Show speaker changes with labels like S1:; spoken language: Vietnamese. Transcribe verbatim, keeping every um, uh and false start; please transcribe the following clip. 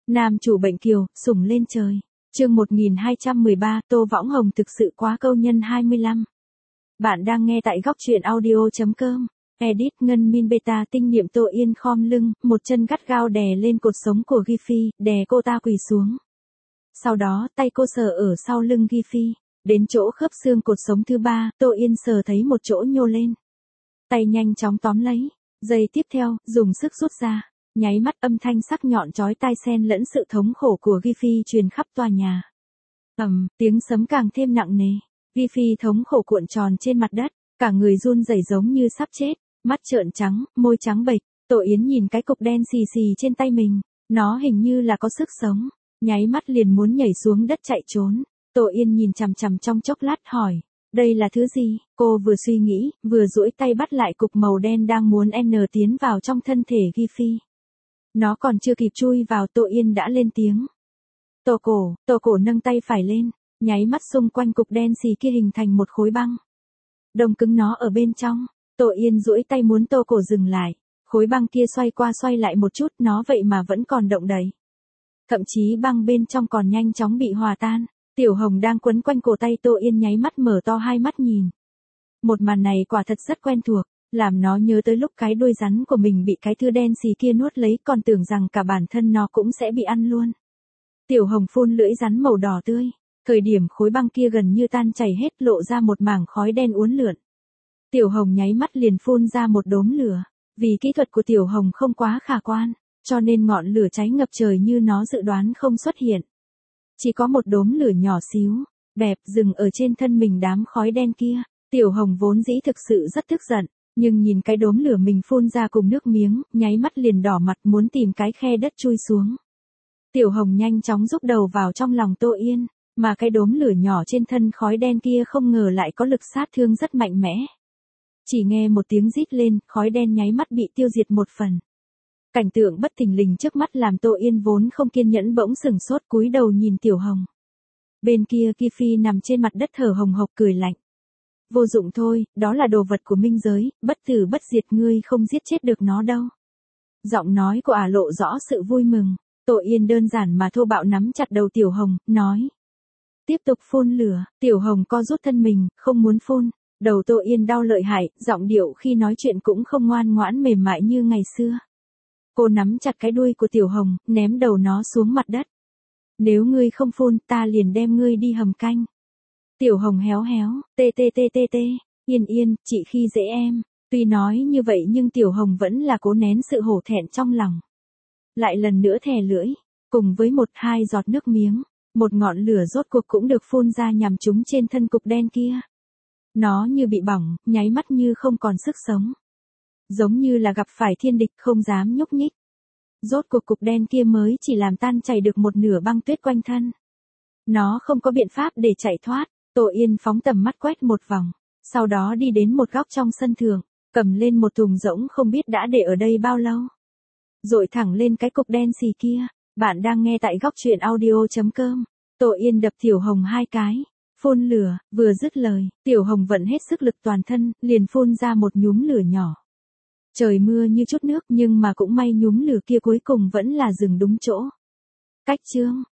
S1: Nam chủ bệnh kiều, sủng lên trời. Chương một nghìn hai trăm mười ba, Tô Võng Hồng thực sự quá câu nhân hai mươi lăm. Bạn đang nghe tại góc truyện audio.com. Edit Ngân Min Beta tinh niệm Tô Yên khom lưng, một chân gắt gao đè lên cột sống của Ghi Phi, đè cô ta quỳ xuống. Sau đó, tay cô sờ ở sau lưng Ghi Phi, đến chỗ khớp xương cột sống thứ ba, Tô Yên sờ thấy một chỗ nhô lên. Tay nhanh chóng tóm lấy, giây tiếp theo, dùng sức rút ra. Nháy mắt âm thanh sắc nhọn chói tai xen lẫn sự thống khổ của Ghi Phi truyền khắp tòa nhà. Ầm, tiếng sấm càng thêm nặng nề. Ghi Phi thống khổ cuộn tròn trên mặt đất, cả người run rẩy giống như sắp chết, mắt trợn trắng, môi trắng bệch. Tô Yến nhìn cái cục đen xì xì trên tay mình, nó hình như là có sức sống, nháy mắt liền muốn nhảy xuống đất chạy trốn. Tô Yên nhìn chằm chằm trong chốc lát hỏi, đây là thứ gì? Cô vừa suy nghĩ, vừa duỗi tay bắt lại cục màu đen đang muốn n tiến vào trong thân thể Ghi Phi. Nó còn chưa kịp chui vào, Tô Yên đã lên tiếng. Tô Cổ, Tô Cổ nâng tay phải lên, nháy mắt xung quanh cục đen xì kia hình thành một khối băng. Đông cứng nó ở bên trong. Tô Yên duỗi tay muốn Tô Cổ dừng lại. Khối băng kia xoay qua xoay lại một chút, nó vậy mà vẫn còn động đậy. Thậm chí băng bên trong còn nhanh chóng bị hòa tan. Tiểu Hồng đang quấn quanh cổ tay Tô Yên nháy mắt mở to hai mắt nhìn. Một màn này quả thật rất quen thuộc, làm nó nhớ tới lúc cái đuôi rắn của mình bị cái thứ đen xì kia nuốt lấy, còn tưởng rằng cả bản thân nó cũng sẽ bị ăn luôn. Tiểu Hồng phun lưỡi rắn màu đỏ tươi, thời điểm khối băng kia gần như tan chảy hết, lộ ra một mảng khói đen uốn lượn. Tiểu Hồng nháy mắt liền phun ra một đốm lửa, vì kỹ thuật của Tiểu Hồng không quá khả quan, cho nên ngọn lửa cháy ngập trời như nó dự đoán không xuất hiện. Chỉ có một đốm lửa nhỏ xíu, bẹp dừng ở trên thân mình đám khói đen kia. Tiểu Hồng vốn dĩ thực sự rất tức giận, nhưng nhìn cái đốm lửa mình phun ra cùng nước miếng, nháy mắt liền đỏ mặt muốn tìm cái khe đất chui xuống. Tiểu Hồng nhanh chóng rúc đầu vào trong lòng Tô Yên, mà cái đốm lửa nhỏ trên thân khói đen kia không ngờ lại có lực sát thương rất mạnh mẽ. Chỉ nghe một tiếng rít lên, khói đen nháy mắt bị tiêu diệt một phần. Cảnh tượng bất thình lình trước mắt làm Tô Yên vốn không kiên nhẫn bỗng sửng sốt cúi đầu nhìn Tiểu Hồng. Bên kia Ghi Phi nằm trên mặt đất thở hồng hộc cười lạnh. Vô dụng thôi, đó là đồ vật của minh giới, bất tử bất diệt, ngươi không giết chết được nó đâu. Giọng nói của ả lộ rõ sự vui mừng. Tô Yên đơn giản mà thô bạo nắm chặt đầu Tiểu Hồng, nói. Tiếp tục phun lửa. Tiểu Hồng co rút thân mình, không muốn phun. Đầu Tô Yên đau lợi hại, giọng điệu khi nói chuyện cũng không ngoan ngoãn mềm mại như ngày xưa. Cô nắm chặt cái đuôi của Tiểu Hồng, ném đầu nó xuống mặt đất. Nếu ngươi không phun, ta liền đem ngươi đi hầm canh. Tiểu Hồng héo héo, tê tê tê tê tê, Yên Yên, chị khi dễ em. Tuy nói như vậy nhưng Tiểu Hồng vẫn là cố nén sự hổ thẹn trong lòng. Lại lần nữa thè lưỡi, cùng với một hai giọt nước miếng, một ngọn lửa rốt cuộc cũng được phun ra nhằm trúng trên thân cục đen kia. Nó như bị bỏng, nháy mắt như không còn sức sống. Giống như là gặp phải thiên địch không dám nhúc nhích. Rốt cuộc cục đen kia mới chỉ làm tan chảy được một nửa băng tuyết quanh thân. Nó không có biện pháp để chạy thoát. Tô Yên phóng tầm mắt quét một vòng, sau đó đi đến một góc trong sân thượng, cầm lên một thùng rỗng không biết đã để ở đây bao lâu. Dội thẳng lên cái cục đen xì kia. Bạn đang nghe tại góc truyện audio.com. Tô Yên đập Tiểu Hồng hai cái, phun lửa, vừa dứt lời, Tiểu Hồng vận hết sức lực toàn thân, liền phun ra một nhúm lửa nhỏ. Trời mưa như chút nước nhưng mà cũng may nhúm lửa kia cuối cùng vẫn là dừng đúng chỗ. Cách chương,